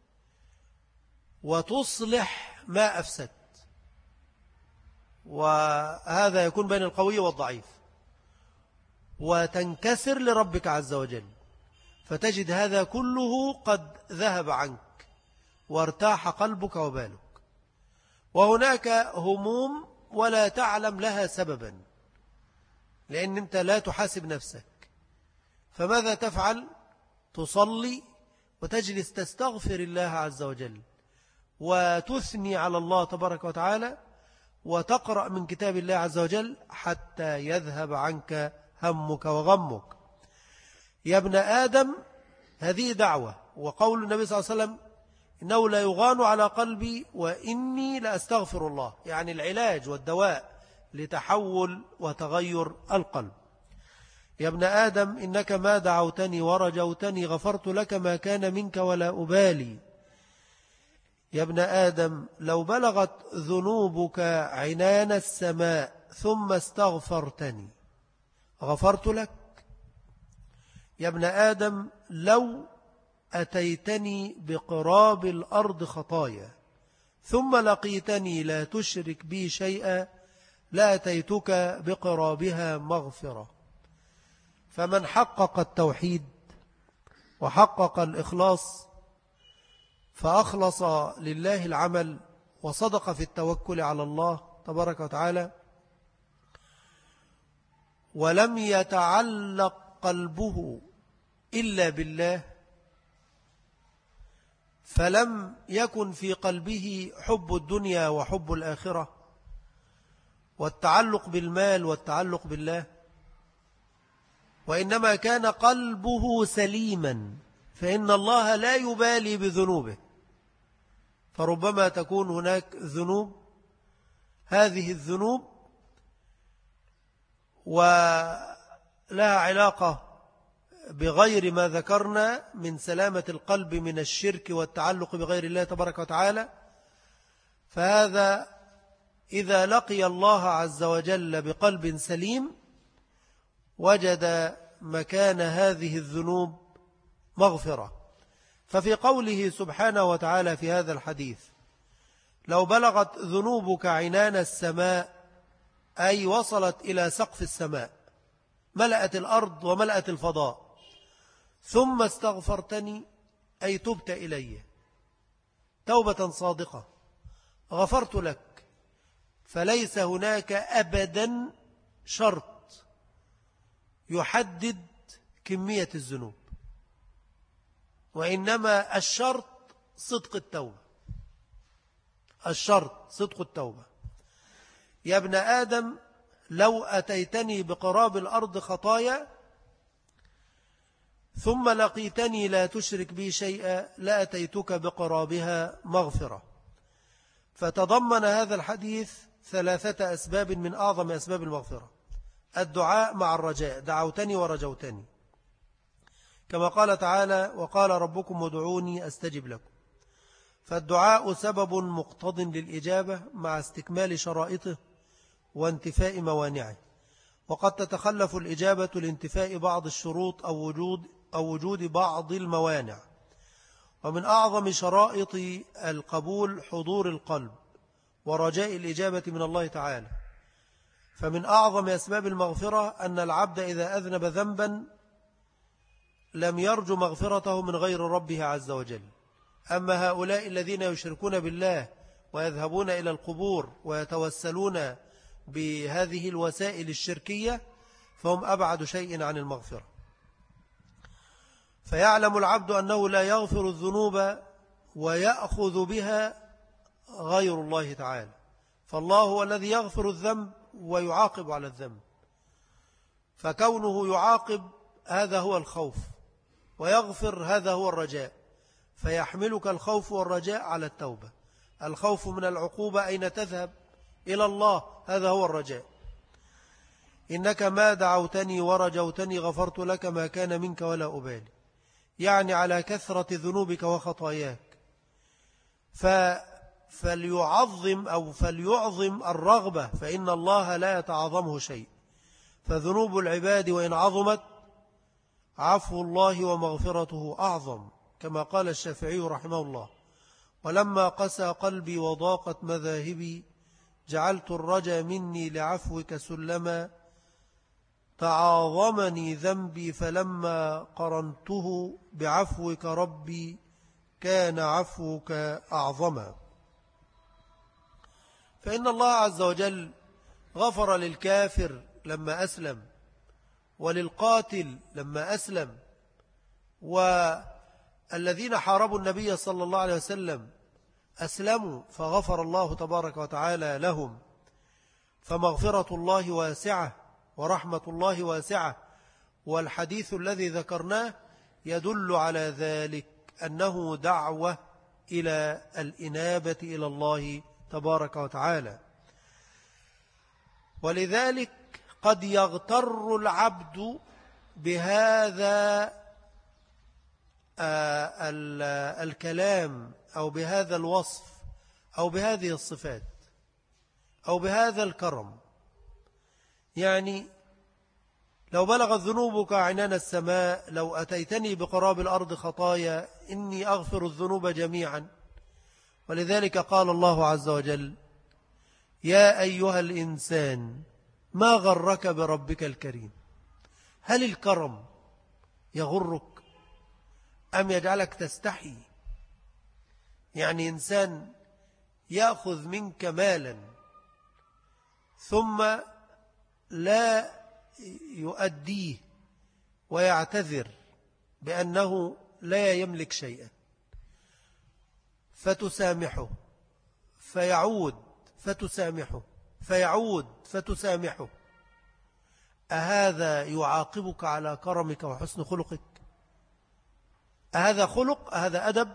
وتصلح ما أفسدت. وهذا يكون بين القوي والضعيف. وتنكسر لربك عز وجل، فتجد هذا كله قد ذهب عنك وارتاح قلبك وبالك. وهناك هموم ولا تعلم لها سببا، لأن أنت لا تحاسب نفسك، فماذا تفعل؟ تصلي وتجلس تستغفر الله عز وجل وتثني على الله تبارك وتعالى وتقرأ من كتاب الله عز وجل حتى يذهب عنك همك وغمك. يا ابن آدم، هذه دعوة، وقول النبي صلى الله عليه وسلم إنه لا يغان على قلبي وإني لأستغفر الله، يعني العلاج والدواء لتحول وتغير القلب. يا ابن آدم، إنك ما دعوتني ورجوتني غفرت لك ما كان منك ولا أبالي. يا ابن آدم، لو بلغت ذنوبك عنان السماء ثم استغفرتني غفرت لك. يا ابن آدم، لو أتيتني بقراب الأرض خطايا ثم لقيتني لا تشرك بي شيئا لأتيتك بقرابها مغفرة. فمن حقق التوحيد وحقق الإخلاص فأخلص لله العمل وصدق في التوكل على الله تبارك وتعالى، ولم يتعلق قلبه إلا بالله، فلم يكن في قلبه حب الدنيا وحب الآخرة والتعلق بالمال والتعلق بالله، وإنما كان قلبه سليما، فإن الله لا يبالي بذنوبه. فربما تكون هناك ذنوب، هذه الذنوب ولها علاقة بغير ما ذكرنا من سلامة القلب من الشرك والتعلق بغير الله تبارك وتعالى، فهذا إذا لقي الله عز وجل بقلب سليم وجد مكان هذه الذنوب مغفرة. ففي قوله سبحانه وتعالى في هذا الحديث لو بلغت ذنوبك عنان السماء، أي وصلت إلى سقف السماء، ملأت الأرض وملأت الفضاء، ثم استغفرتني أي تبت إلي توبة صادقة غفرت لك. فليس هناك أبدا شرط يحدد كمية الذنوب، وإنما الشرط صدق التوبة، الشرط صدق التوبة. يا ابن آدم، لو أتيتني بقراب الأرض خطايا ثم لقيتني لا تشرك بي شيئا لأتيتك بقرابها مغفرة. فتضمن هذا الحديث ثلاثة أسباب من أعظم أسباب المغفرة: الدعاء مع الرجاء، دعوتني ورجوتني، كما قال تعالى وقال ربكم ادعوني أستجب لكم. فالدعاء سبب مقتض للإجابة مع استكمال شرائطه وانتفاء موانعه، وقد تتخلف الإجابة لانتفاء بعض الشروط أو وجود, أو وجود بعض الموانع. ومن أعظم شرائط القبول حضور القلب ورجاء الإجابة من الله تعالى. فمن أعظم أسباب المغفرة أن العبد إذا أذنب ذنبا لم يرجو مغفرته من غير ربه عز وجل. أما هؤلاء الذين يشركون بالله ويذهبون إلى القبور ويتوسلون بهذه الوسائل الشركية فهم أبعد شيء عن المغفرة. فيعلم العبد أنه لا يغفر الذنوب ويأخذ بها غير الله تعالى، فالله هو الذي يغفر الذنب ويعاقب على الذنب. فكونه يعاقب هذا هو الخوف، ويغفر هذا هو الرجاء، فيحملك الخوف والرجاء على التوبة. الخوف من العقوبة أين تذهب؟ إلى الله، هذا هو الرجاء. إنك ما دعوتني ورجوتني غفرت لك ما كان منك ولا أبالي، يعني على كثرة ذنوبك وخطاياك. ف فليعظم أو فليعظم الرغبة، فإن الله لا يتعظمه شيء. فذنوب العباد وإن عظمت عفو الله ومغفرته أعظم، كما قال الشافعي رحمه الله: ولما قسى قلبي وضاقت مذاهبي جعلت الرجا مني لعفوك سلما تعاظمني ذنبي فلما قرنته بعفوك ربي كان عفوك أعظما. فإن الله عز وجل غفر للكافر لما أسلم، وللقاتل لما أسلم، والذين حاربوا النبي صلى الله عليه وسلم أسلموا فغفر الله تبارك وتعالى لهم. فمغفرة الله واسعة ورحمة الله واسعة، والحديث الذي ذكرناه يدل على ذلك أنه دعوة إلى الإنابة إلى الله تبارك وتعالى. ولذلك قد يغتر العبد بهذا الكلام أو بهذا الوصف أو بهذه الصفات أو بهذا الكرم. يعني لو بلغت ذنوبك عنان السماء، لو أتيتني بقراب الأرض خطايا إني أغفر الذنوب جميعا. ولذلك قال الله عز وجل: يا أيها الإنسان ما غرك بربك الكريم. هل الكرم يغرك أم يجعلك تستحي؟ يعني إنسان يأخذ منك مالا ثم لا يؤديه ويعتذر بأنه لا يملك شيئا، فتسامحه فيعود، فتسامحه فيعود، فتسامحه. أهذا يعاقبك على كرمك وحسن خلقك؟ أهذا خلق؟ أهذا أدب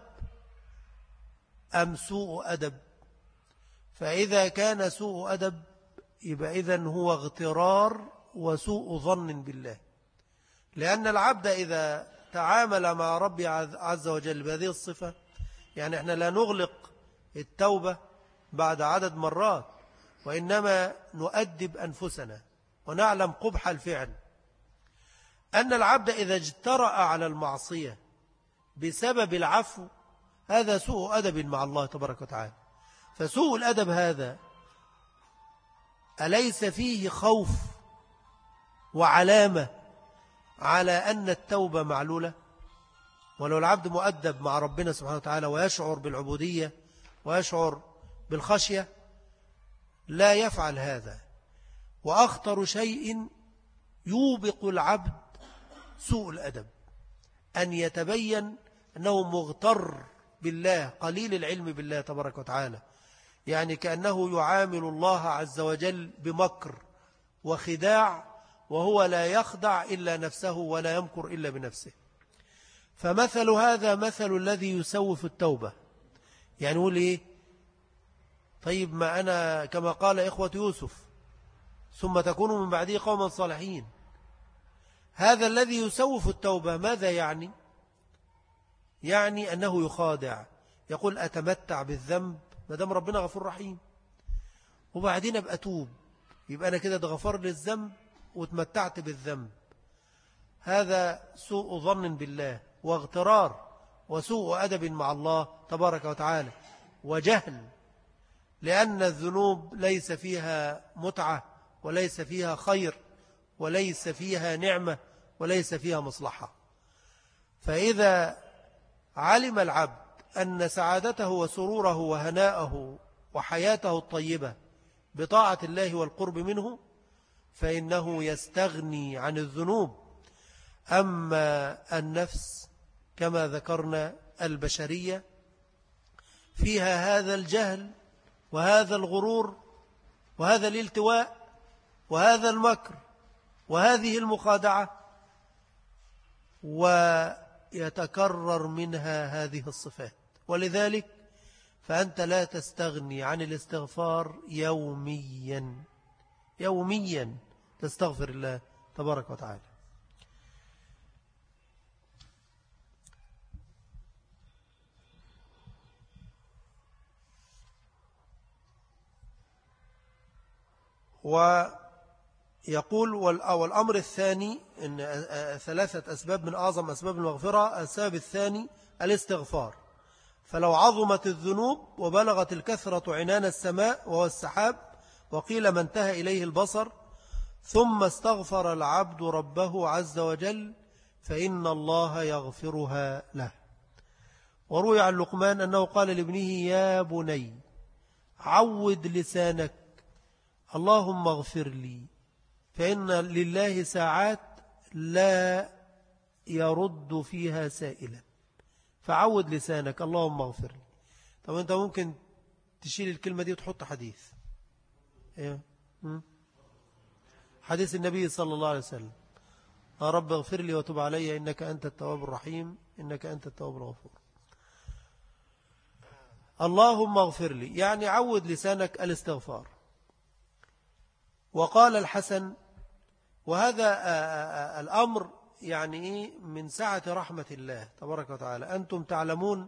أم سوء أدب؟ فإذا كان سوء أدب يبقى إذن هو اغترار وسوء ظن بالله. لأن العبد إذا تعامل مع ربي عز وجل بهذه الصفة، يعني احنا لا نغلق التوبة بعد عدد مرات، وإنما نؤدب أنفسنا ونعلم قبح الفعل. أن العبد إذا اجترأ على المعصية بسبب العفو هذا سوء أدب مع الله تبارك وتعالى. فسوء الأدب هذا أليس فيه خوف وعلامة على أن التوبة معلولة؟ ولو العبد مؤدب مع ربنا سبحانه وتعالى ويشعر بالعبودية ويشعر بالخشية لا يفعل هذا. وأخطر شيء يوبق العبد سوء الأدب، أن يتبين أنه مغتر بالله، قليل العلم بالله تبارك وتعالى، يعني كأنه يعامل الله عز وجل بمكر وخداع، وهو لا يخدع إلا نفسه ولا يمكر إلا بنفسه. فمثل هذا مثل الذي يسوف التوبة. يعني يقول إيه؟ طيب ما أنا كما قال إخوة يوسف ثم تكون من بعده قوما صالحين. هذا الذي يسوف التوبة ماذا يعني؟ يعني أنه يخادع، يقول أتمتع بالذنب ما دام ربنا غفور رحيم، وبعدين أبقى أتوب، يبقى أنا كده غفر لي الذنب وتمتعت بالذنب. هذا سوء ظن بالله واغترار وسوء أدب مع الله تبارك وتعالى وجهل، لأن الذنوب ليس فيها متعة وليس فيها خير وليس فيها نعمة وليس فيها مصلحة. فإذا علم العبد أن سعادته وسروره وهناءه وحياته الطيبة بطاعة الله والقرب منه فإنه يستغني عن الذنوب. أما النفس كما ذكرنا البشرية فيها هذا الجهل وهذا الغرور وهذا الالتواء وهذا المكر وهذه المخادعة، ويتكرر منها هذه الصفات. ولذلك فأنت لا تستغني عن الاستغفار يوميا يوميا تستغفر الله تبارك وتعالى. ويقول والأمر الثاني إن ثلاثة أسباب من أعظم أسباب المغفرة. السبب الثاني الاستغفار. فلو عظمت الذنوب وبلغت الكثرة عنان السماء وهو السحاب، وقيل ما انتهى إليه البصر، ثم استغفر العبد ربه عز وجل فإن الله يغفرها له. وروي عن لقمان أنه قال لابنه يا بني عود لسانك اللهم اغفر لي، فإن لله ساعات لا يرد فيها سائلا، فعود لسانك اللهم اغفر لي. طب أنت ممكن تشيل الكلمة دي وتحط حديث، إيه؟ حديث النبي صلى الله عليه وسلم يا رب اغفر لي وتب علي إنك أنت التواب الرحيم إنك أنت التواب الغفور. اللهم اغفر لي يعني عود لسانك الاستغفار. وقال الحسن وهذا الأمر يعني من سعة رحمة الله تبارك وتعالى. أنتم تعلمون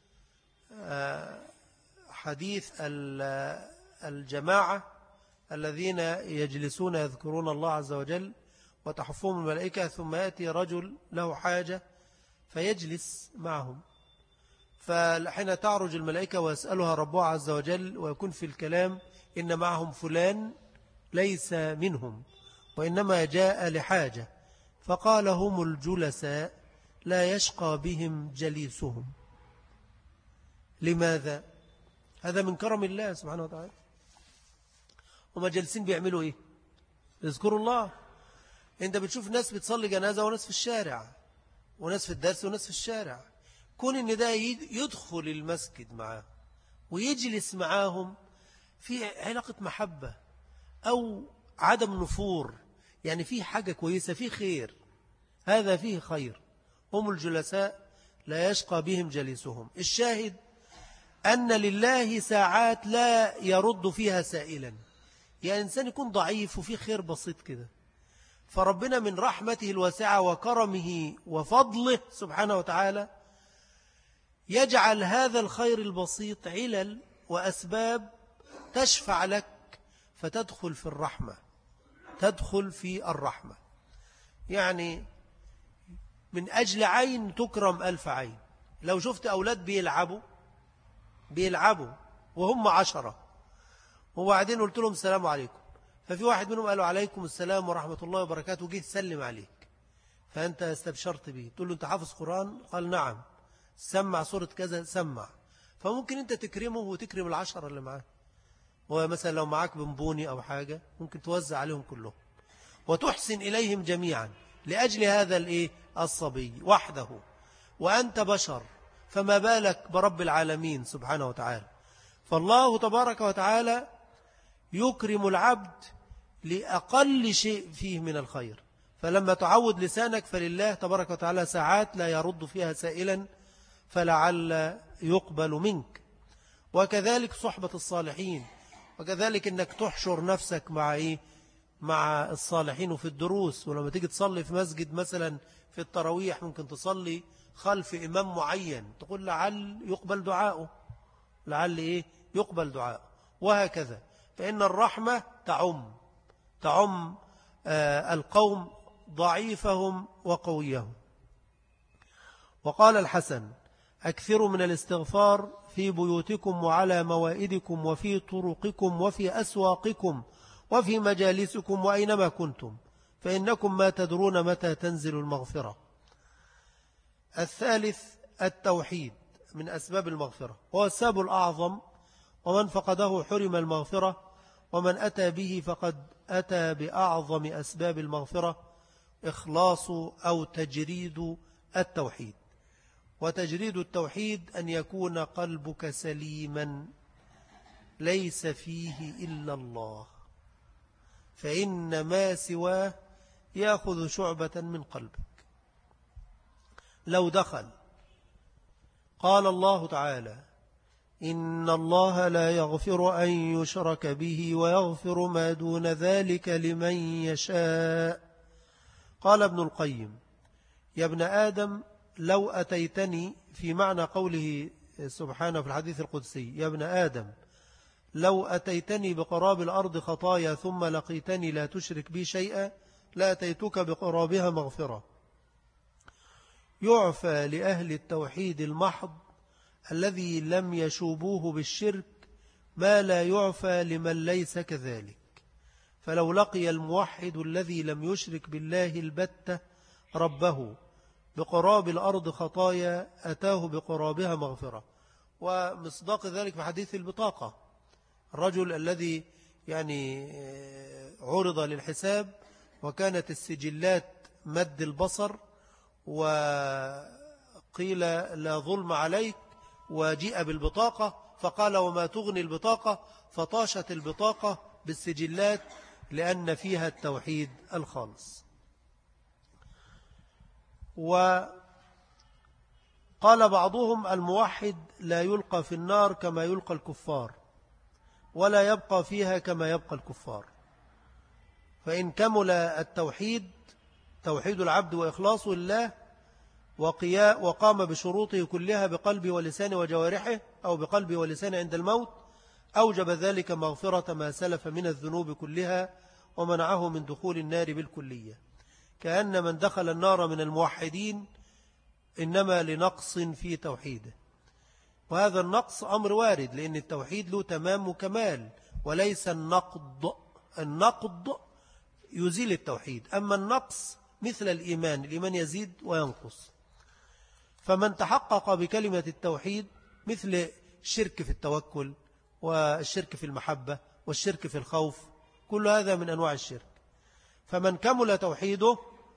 حديث الجماعة الذين يجلسون يذكرون الله عز وجل وتحفهم الملائكة، ثم يأتي رجل له حاجة فيجلس معهم، فحين تعرج الملائكة ويسألها ربها عز وجل ويكون في الكلام إن معهم فلان ليس منهم وإنما جاء لحاجة، فقال هم الجلساء لا يشقى بهم جليسهم. لماذا؟ هذا من كرم الله سبحانه وتعالى. وما جالسين بيعملوا إيه؟ يذكروا الله. أنت بتشوف ناس بتصلي جنازة وناس في الشارع وناس في الدرس وناس في الشارع، كون إن ده يدخل المسجد معاه ويجلس معاهم في علاقة محبة أو عدم نفور، يعني فيه حاجة كويسة، فيه خير، هذا فيه خير. هم الجلساء لا يشقى بهم جليسهم. الشاهد أن لله ساعات لا يرد فيها سائلا، يعني إنسان يكون ضعيف وفيه خير بسيط كده، فربنا من رحمته الواسعة وكرمه وفضله سبحانه وتعالى يجعل هذا الخير البسيط علل وأسباب تشفع لك فتدخل في الرحمة، تدخل في الرحمة. يعني من أجل عين تكرم ألف عين. لو شفت أولاد بيلعبوا بيلعبوا وهم عشرة وبعدين قلت لهم السلام عليكم، ففي واحد منهم قالوا عليكم السلام ورحمة الله وبركاته، جه سلم عليك فأنت استبشرت به، تقول له أنت حافظ قرآن؟ قال نعم. سمع سورة كذا؟ سمع. فممكن أنت تكرمه وتكرم العشرة اللي معاه. ومثلا لو معاك بنبوني أو حاجة ممكن توزع عليهم كلهم وتحسن إليهم جميعا لأجل هذا الإيه الصبي وحده، وأنت بشر فما بالك برب العالمين سبحانه وتعالى. فالله تبارك وتعالى يكرم العبد لأقل شيء فيه من الخير. فلما تعود لسانك فلله تبارك وتعالى ساعات لا يرد فيها سائلا فلعل يقبل منك. وكذلك صحبة الصالحين، وكذلك أنك تحشر نفسك مع إيه؟ مع الصالحين وفي الدروس. ولما تيجي تصلي في مسجد مثلا في التراويح ممكن تصلي خلف إمام معين، تقول لعل يقبل دعاؤه، لعل إيه يقبل دعاؤه، وهكذا. فإن الرحمة تعم تعم آه القوم ضعيفهم وقويهم. وقال الحسن أكثروا من الاستغفار في بيوتكم وعلى موائدكم وفي طرقكم وفي أسواقكم وفي مجالسكم وأينما كنتم، فإنكم ما تدرون متى تنزل المغفرة. الثالث التوحيد من أسباب المغفرة، وهو السبب الأعظم، ومن فقده حرم المغفرة، ومن أتى به فقد أتى بأعظم أسباب المغفرة، إخلاص أو تجريد التوحيد. وتجريد التوحيد أن يكون قلبك سليما ليس فيه إلا الله، فإن ما سواه يأخذ شعبة من قلبك. لو دخل قال الله تعالى إن الله لا يغفر أن يشرك به ويغفر ما دون ذلك لمن يشاء. قال ابن القيم يا ابن آدم لو أتيتني، في معنى قوله سبحانه في الحديث القدسي يا ابن آدم لو أتيتني بقراب الأرض خطايا ثم لقيتني لا تشرك بي شيئا لأتيتك بقرابها مغفرة. يعفى لأهل التوحيد المحض الذي لم يشوبوه بالشرك ما لا يعفى لمن ليس كذلك. فلو لقي الموحد الذي لم يشرك بالله البتة ربه بقراب الأرض خطايا أتاه بقرابها مغفرة. ومصداق ذلك في حديث البطاقة، الرجل الذي يعني عرض للحساب وكانت السجلات مد البصر وقيل لا ظلم عليك، وجيء بالبطاقة فقال وما تغني البطاقة، فطاشت البطاقة بالسجلات لأن فيها التوحيد الخالص. وقال بعضهم الموحد لا يلقى في النار كما يلقى الكفار، ولا يبقى فيها كما يبقى الكفار. فإن كمل التوحيد، توحيد العبد وإخلاصه لله، وقام بشروطه كلها بقلبه ولسانه وجوارحه، أو بقلبه ولسانه عند الموت، أوجب ذلك مغفرة ما سلف من الذنوب كلها ومنعه من دخول النار بالكلية. كأن من دخل النار من الموحدين إنما لنقص في توحيده، وهذا النقص أمر وارد، لأن التوحيد له تمام وكمال وليس النقض. النقض يزيل التوحيد، أما النقص مثل الإيمان، الإيمان يزيد وينقص. فمن تحقق بكلمة التوحيد مثل الشرك في التوكل والشرك في المحبة والشرك في الخوف، كل هذا من أنواع الشرك. فمن كمل توحيده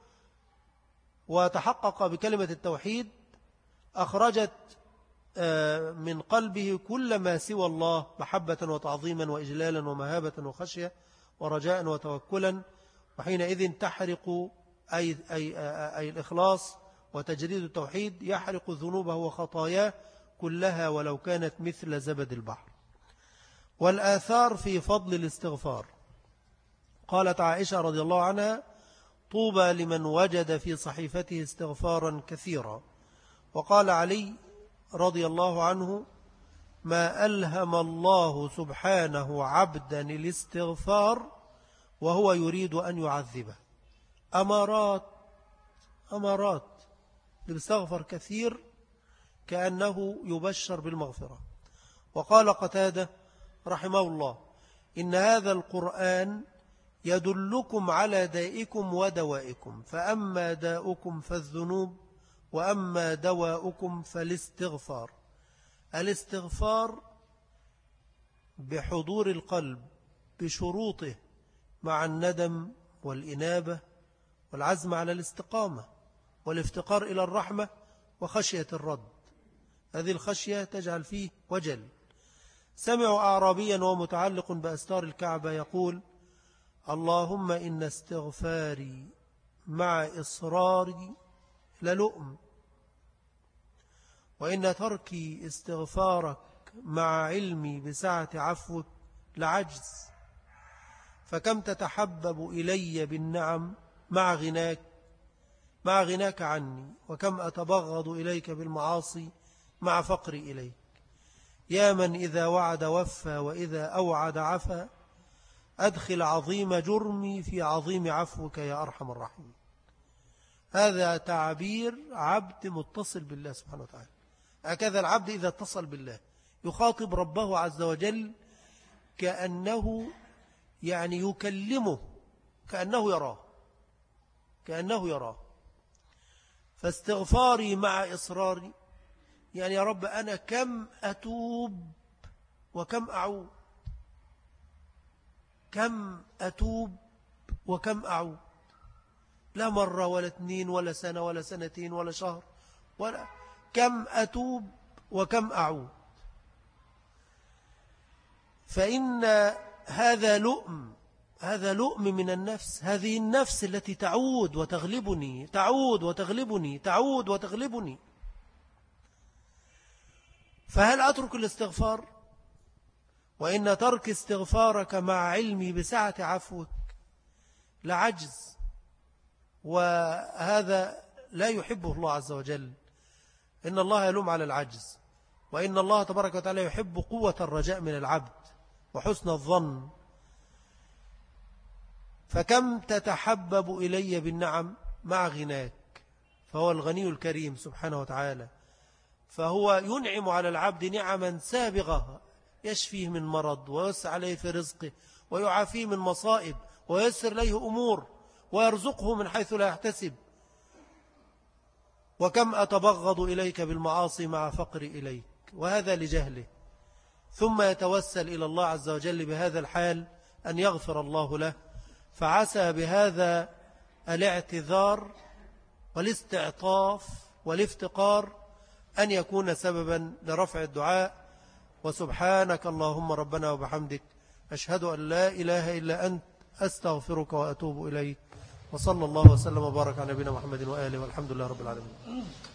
وتحقق بكلمة التوحيد أخرجت من قلبه كل ما سوى الله محبة وتعظيما وإجلالا ومهابة وخشية ورجاء وتوكلا، وحينئذ تحرق أي, أي, أي الإخلاص وتجريد التوحيد يحرق ذنوبه وخطاياه كلها ولو كانت مثل زبد البحر. والآثار في فضل الاستغفار، قالت عائشة رضي الله عنها طوبى لمن وجد في صحيفته استغفارا كثيرا. وقال علي رضي الله عنه ما ألهم الله سبحانه عبدا الاستغفار وهو يريد أن يعذبه. أمارات أمارات بيستغفر كثير كأنه يبشر بالمغفرة. وقال قتادة رحمه الله إن هذا القرآن يدلكم على دائكم ودوائكم، فأما داؤكم فالذنوب وأما دواؤكم فالاستغفار. الاستغفار بحضور القلب بشروطه مع الندم والإنابة والعزم على الاستقامة والافتقار إلى الرحمة وخشية الرد. هذه الخشية تجعل فيه وجل. سمعوا أعرابيا ومتعلق بأستار الكعبة يقول اللهم إن استغفاري مع إصراري للؤم، وإن تركي استغفارك مع علمي بسعة عفوك لعجز، فكم تتحبب إلي بالنعم مع غناك مع غناك عني، وكم أتبغض إليك بالمعاصي مع فقري إليك. يا من إذا وعد وفى وإذا أوعد عفا، أدخل عظيم جرمي في عظيم عفوك يا أرحم الراحمين. هذا تعبير عبد متصل بالله سبحانه وتعالى. هكذا العبد إذا اتصل بالله يخاطب ربه عز وجل كأنه يعني يكلمه، كأنه يراه كأنه يراه فاستغفاري مع إصراري، يعني يا رب أنا كم أتوب وكم أعود، كم أتوب وكم أعود، لا مرة ولا اثنين ولا سنة ولا سنتين ولا شهر ولا كم أتوب وكم أعود. فإن هذا لؤم هذا لؤم من النفس، هذه النفس التي تعود وتغلبني تعود وتغلبني تعود وتغلبني. فهل أترك الاستغفار؟ وإن ترك استغفارك مع علمي بسعة عفوك لعجز، وهذا لا يحبه الله عز وجل. إن الله يلوم على العجز، وإن الله تبارك وتعالى يحب قوة الرجاء من العبد وحسن الظن. فكم تتحبب إلي بالنعم مع غناك، فهو الغني الكريم سبحانه وتعالى، فهو ينعم على العبد نعما سابغة، يشفيه من مرض ويوسع عليه في رزقه ويعافيه من مصائب ويسر إليه أمور ويرزقه من حيث لا يحتسب. وكم أتبغض إليك بالمعاصي مع فقري إليك، وهذا لجهله. ثم يتوسل إلى الله عز وجل بهذا الحال أن يغفر الله له، فعسى بهذا الاعتذار والاستعطاف والافتقار أن يكون سببا لرفع الدعاء. وسبحانك اللهم ربنا وبحمدك، أشهد أن لا إله إلا أنت، أستغفرك وأتوب إليك. وصلى الله وسلم وبارك على نبينا محمد وآله، والحمد لله رب العالمين.